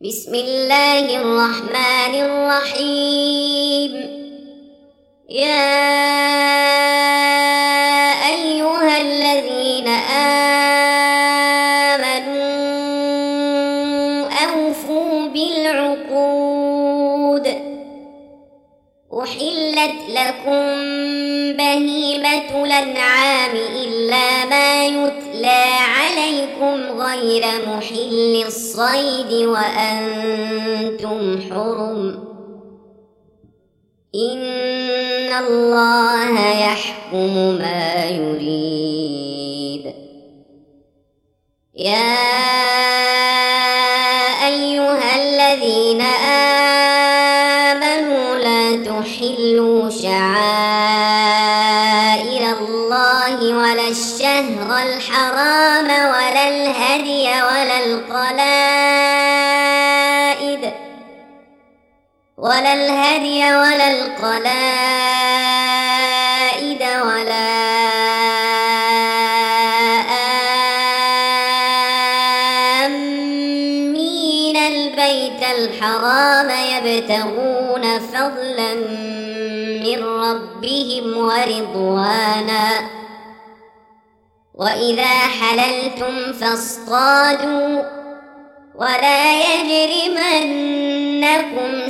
بسم الله الرحمن الرحيم. يا أيها الذين آمنوا أوفوا بالعقود. أحلت لكم بهيمة الأنعام إلا ما يتلى عليكم غير محل الصيد وأنتم حرم. إن الله يحكم ما يريد. يا أيها الذين آمنوا لا تحلوا شعائر الله ولا الشهر الحرام ولا الهدي ولا القلائد ولا آمين البيت الحرام يبتغون فضلا من ربهم ورضوانا. وإذا حللتم فاصطادوا ولا يجرمنكم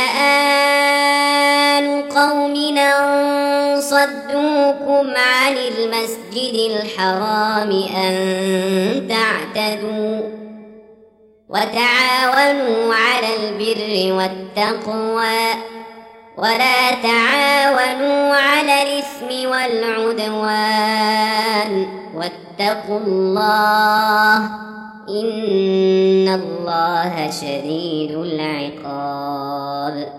شنآن قوم أن صدوكم عن المسجد الحرام أن تعتدوا. وتعاونوا على البر والتقوى ولا تعاونوا على الإثم والعدوان واتقوا الله إن الله شديد العقاب.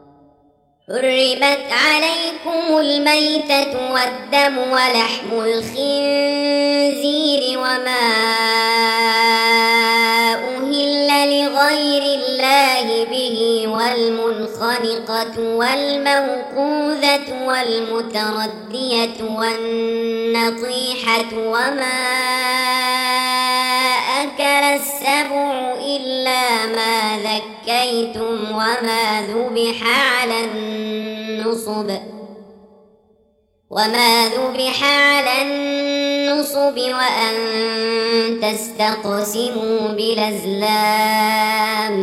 حرمت عليكم الميتة والدم ولحم الخنزير وما أهل لغير الله به والمنخنقة والموقوذة والمتردية والنطيحة وما أكل السبع إلا ما ذكيتم وما ذبح على النصب وأن تستقسموا بالأزلام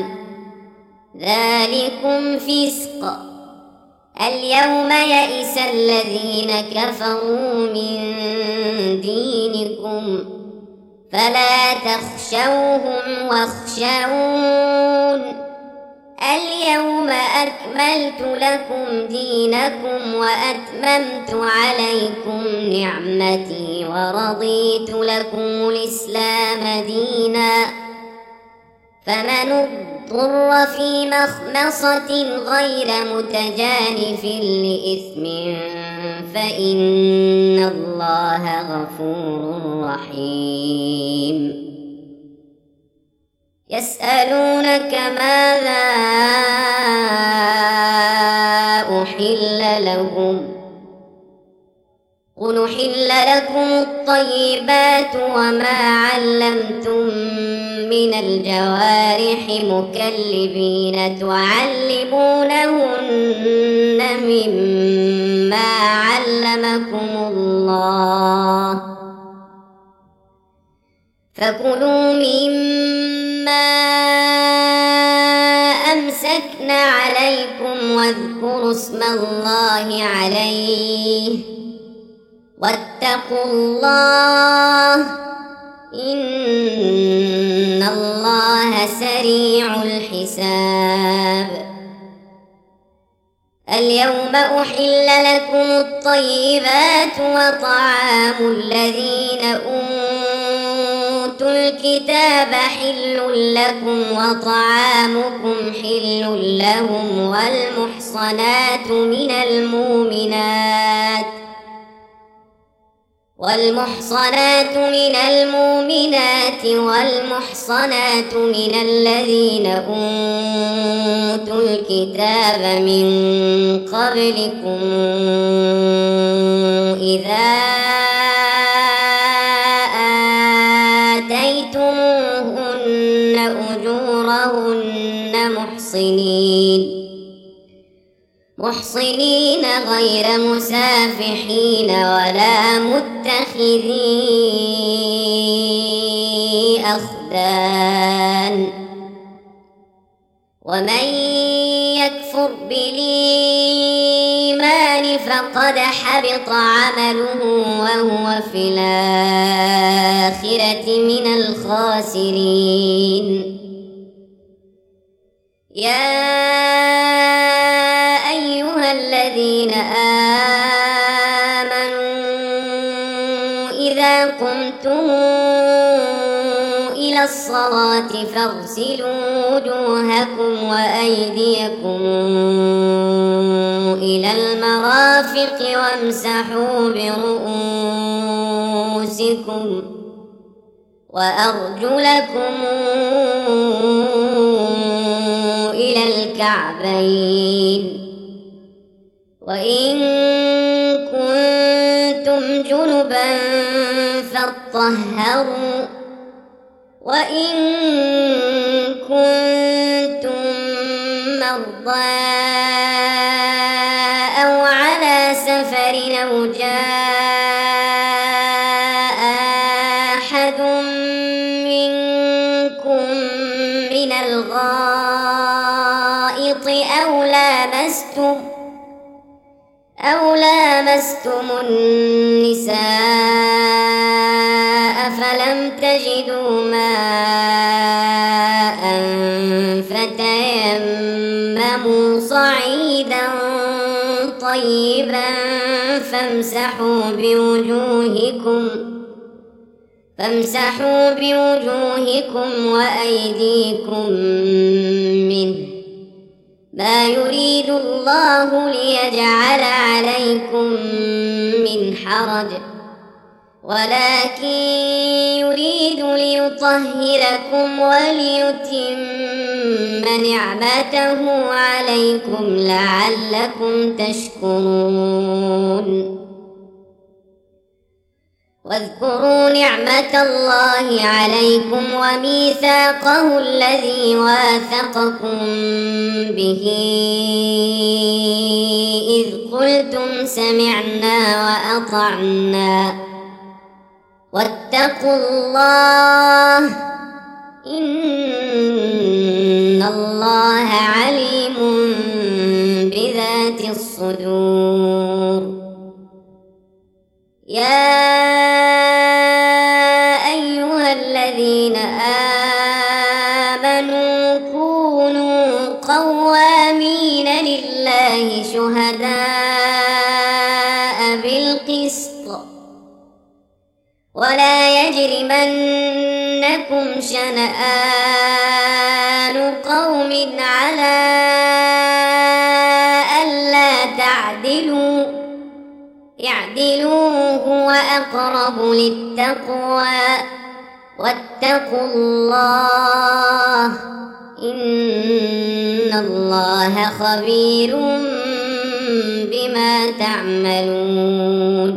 ذلكم فسق. اليوم يئس الذين كفروا من دينكم فلا تخشوهم واخشون. اليوم أكملت لكم دينكم وأتممت عليكم نعمتي ورضيت لكم الإسلام دينا. فمن اضطر في مخمصة غير متجانف لإثم فإن الله غفور رحيم. يسألونك ماذا أحل لهم قل أحل لكم الطيبات وما علمتم من الجوارح مكلبين تعلمونهن مما علمكم الله فكلوا مما أمسكنا عليكم واذكروا اسم الله عليه واتقوا الله إن الله سريع الحساب. اليوم أحل لكم الطيبات وطعام الذين أوتوا الكتاب حل لكم وطعامكم حل لهم والمحصنات من المؤمنات والمحصنات من الذين أوتوا الكتاب من قبلكم إذا آتيتموهن أجورهن ترضاهن محصنين غير مسافحين ولا متخذي أخدان ومن يكفر بالإيمان فقد حبط عمله وهو في الآخرة من الخاسرين. يا أيها الذين آمنوا إذا قمتم إلى الصلاة فاغسلوا وجوهكم وأيديكم إلى المرافق وامسحوا برؤوسكم وأرجلكم إلى الكعبين وإن كنتم جنبا فاطهروا وإن كنتم مرضى أو على سفر أو جاء أحد منكم من الغائط أو لامستم النساء فلم تجدوا ماء فتيمموا صعيدا طيبا فامسحوا بوجوهكم وأيديكم منه ما يريد الله ليجعل عليكم من حرج ولكن يريد ليطهركم وليتم نعمته عليكم لعلكم تشكرون. واذكروا نعمة الله عليكم وميثاقه الذي واثقكم به إذ قلتم سمعنا وأطعنا واتقوا الله إن الله عليم بذات الصدور. يا أيها الذين آمنوا كونوا قوامين لله شهداء بالقسط ولا يجرمنكم شنآن قوم على ألا تعدلوا اعدلوا هو أقرب للتقوى واتقوا الله إن الله خبير بما تعملون.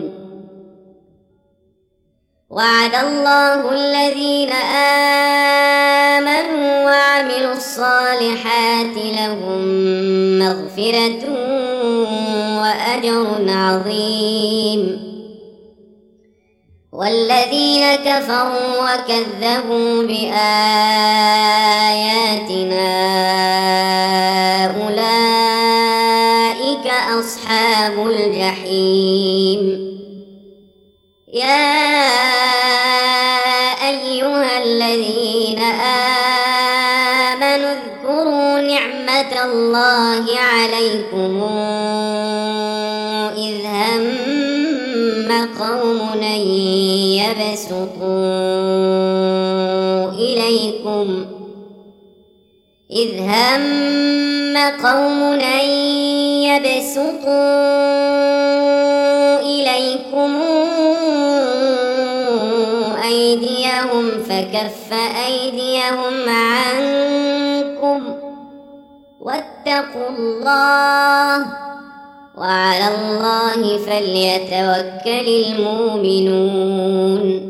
وعد الله الذين آمنوا وعملوا الصالحات لهم مغفرة وأجر عظيم. والذين كفروا وكذبوا بآياتنا أولئك أصحاب الجحيم. يا أيها الذين آمنوا اذكروا نعمة الله عليكم إذ هم قوم أن يبسطوا إليكم أيديهم فكف أيديهم عنكم واتقوا الله وعلى الله فليتوكل المؤمنون.